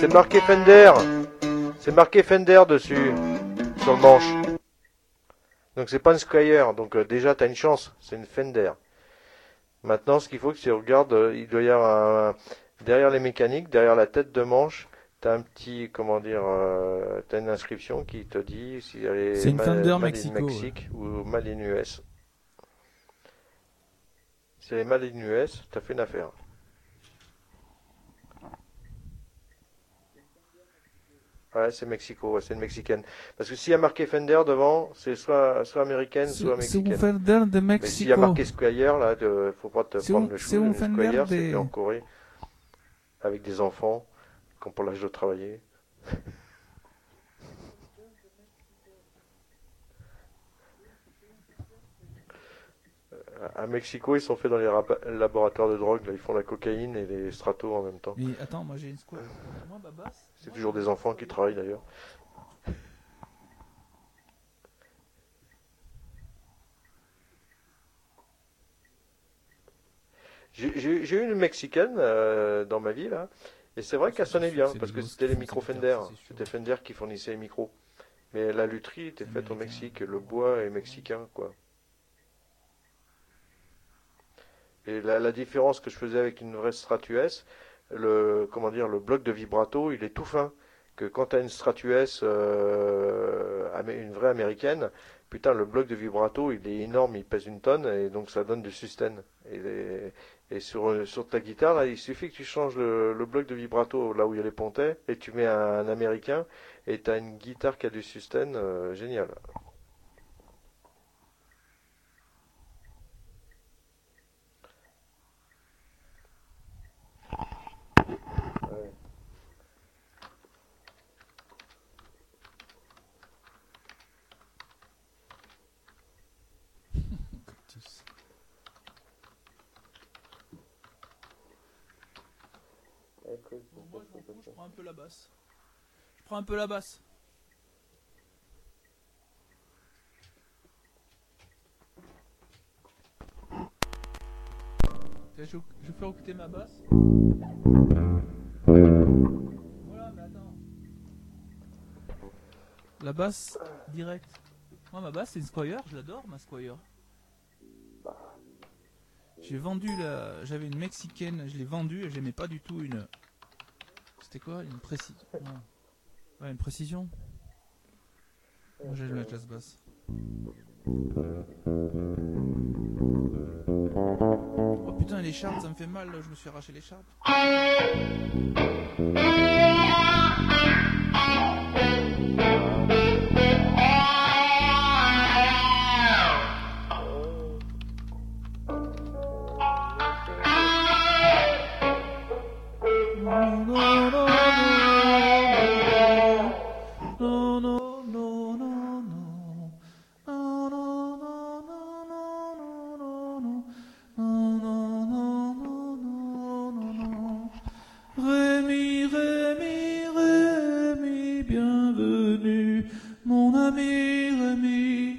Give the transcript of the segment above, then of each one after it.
C'est marqué Fender. C'est marqué Fender dessus, sur le manche. Donc c'est pas une Squier, donc déjà t'as une chance, c'est une Fender. Maintenant, ce qu'il faut que tu regardes, il doit y avoir derrière les mécaniques, derrière la tête de manche, t'as un petit, comment dire, t'as une inscription qui te dit si elle est C'est une Fender Made in Mexico. Mexique ou Made in US. Si elle est Made in US, t'as fait une affaire. Ouais, c'est Mexico, ouais, c'est une mexicaine. Parce que s'il y a marqué Fender devant, c'est soit américaine, soit C'est un mexicaine. Fender de Mais s'il y a Mexico. marqué Squire, là, faut pas te C'est prendre un, le c'est chou. un Une Fender Squire, c'était de... en Corée, avec des enfants qui ont pas l'âge de travailler. À Mexico, ils sont faits dans les laboratoires de drogue, là, ils font la cocaïne et les stratos en même temps. Mais attends, moi j'ai une Squier. Moi, ma basse... C'est toujours des enfants qui travaillent d'ailleurs. J'ai eu une mexicaine dans ma vie là, et c'est vrai qu'elle sonnait bien parce que c'était les micros Fender. C'était Fender qui fournissait les micros. Mais la lutherie était faite au Mexique, le bois est mexicain quoi. Et la différence que je faisais avec une vraie StratoS, comment dire, le bloc de vibrato, il est tout fin. Que quand tu as une StratoS, une vraie américaine, putain, le bloc de vibrato, il est énorme, il pèse une tonne, et donc ça donne du sustain. Et sur ta guitare, là, il suffit que tu changes le bloc de vibrato là où il y a les pontets, et tu mets un américain, et tu as une guitare qui a du sustain, génial. Ouais. Cactus. Bon, moi je m'en fous, je prends un peu la basse. Je prends un peu la basse. Je fais écouter ma basse. Voilà, mais attends. La basse, direct. Moi, ma basse, c'est une Squier, je l'adore, ma Squier. J'ai vendu la... J'avais une mexicaine, je l'ai vendue et j'aimais pas du tout une... C'était quoi? Une précision. Ouais, une précision. Moi, j'aime la jazz basse. Oh putain, les chardes, ça me fait mal, là, je me suis arraché les chardes. Rémi, Rémi, Rémi, bienvenue, mon ami Rémi.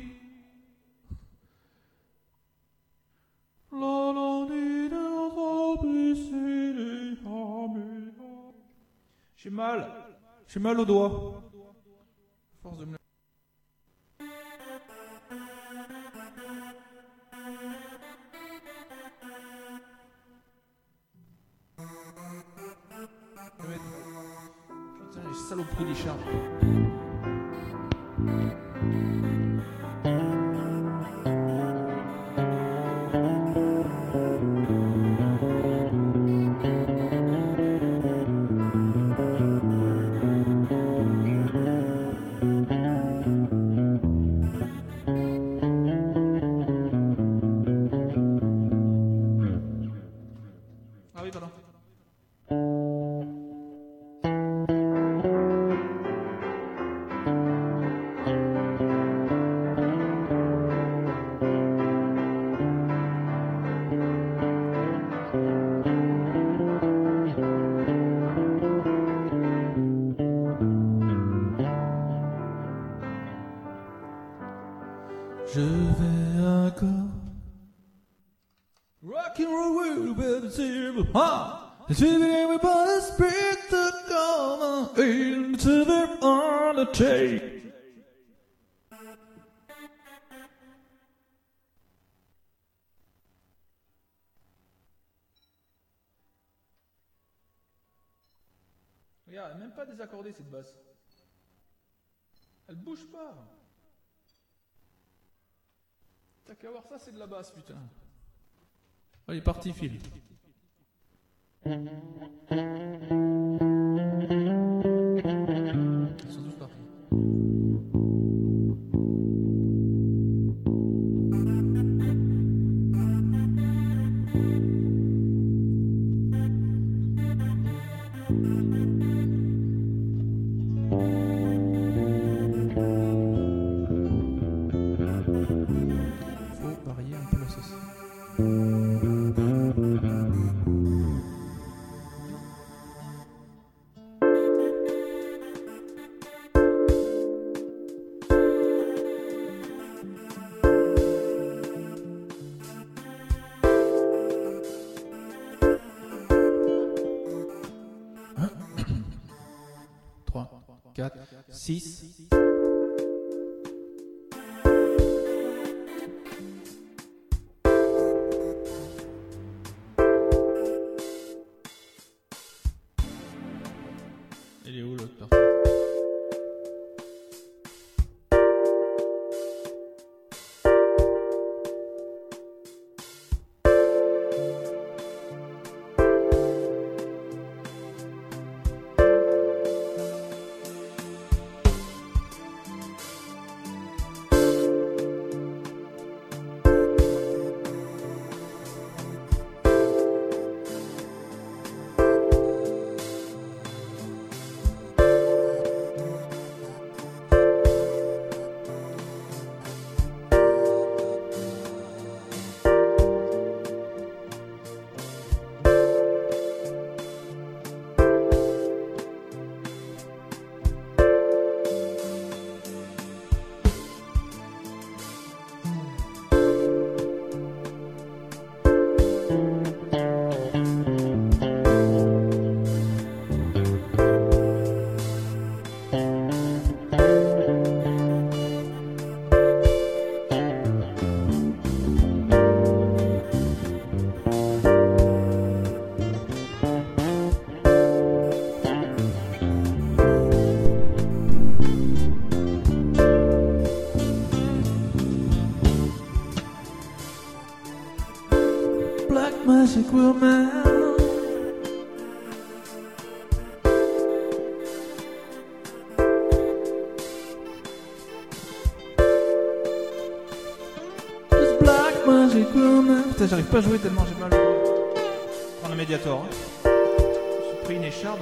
J'ai mal au doigt. Force de me... Putain, les saloperies des charges. Ah oui, pardon. Je vais encore rock and roll world, baby, silver, huh? It's everybody's break the come into the undertake. Regarde, elle est même pas désaccordée cette basse. Elle bouge pas. T'as qu'à voir ça, c'est de la basse, putain. Allez, parti, Phil. Ils sont tous partis. Faut varier un peu la sauce. Trois, 4, 6. Il est où l'autre partie? Black Magic Woman. This Black Magic Woman. Putain, j'arrive pas à jouer tellement j'ai mal. Prends un Mediator. Hein. J'ai pris une écharde.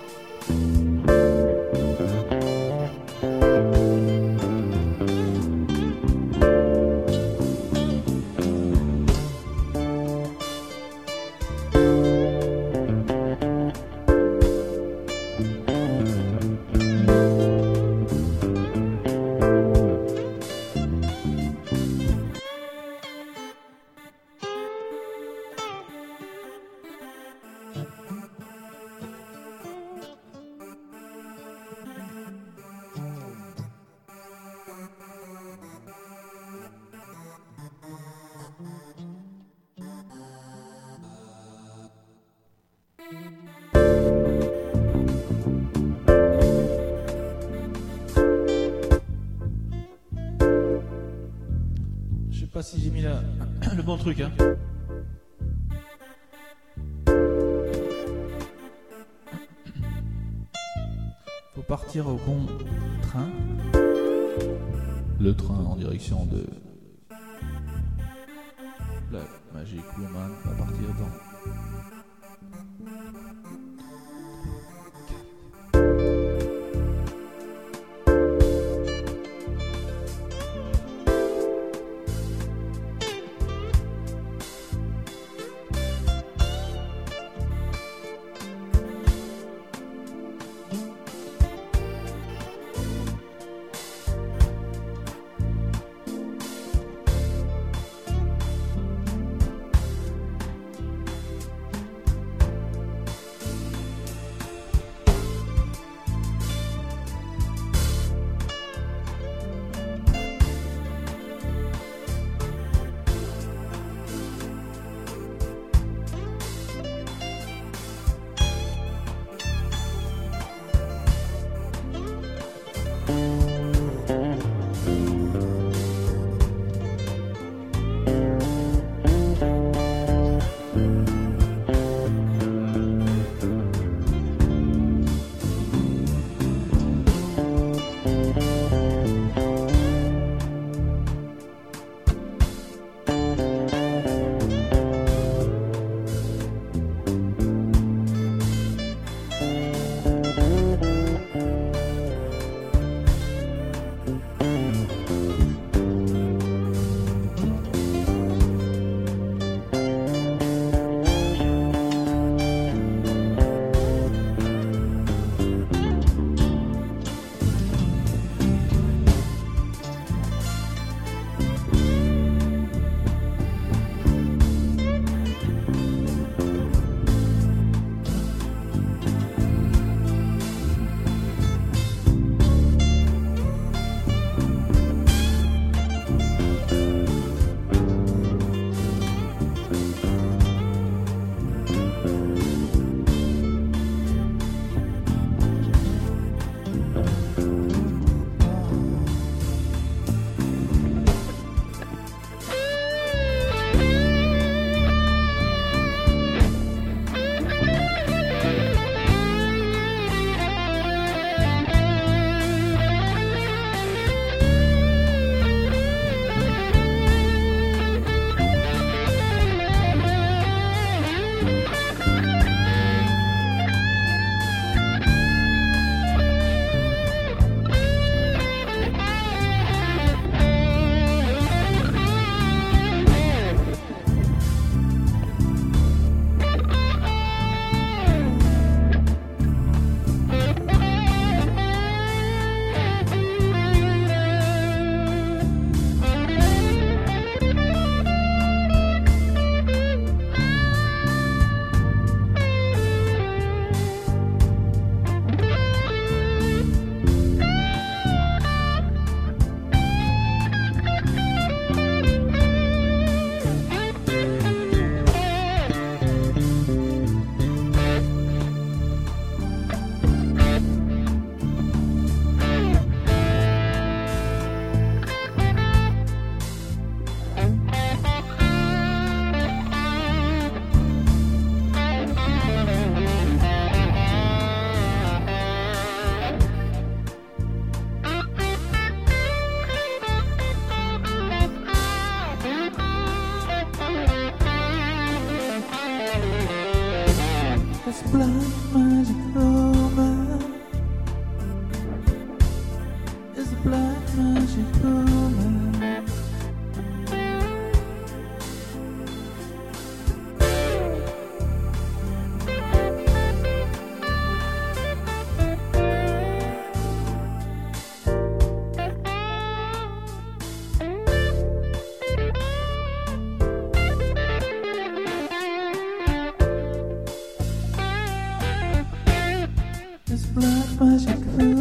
Je sais pas si j'ai mis le bon truc, hein. Faut partir au bon train. Le train en direction de Black Magic Woman va partir dans This black magic woman is a black magic woman. This black magic woman.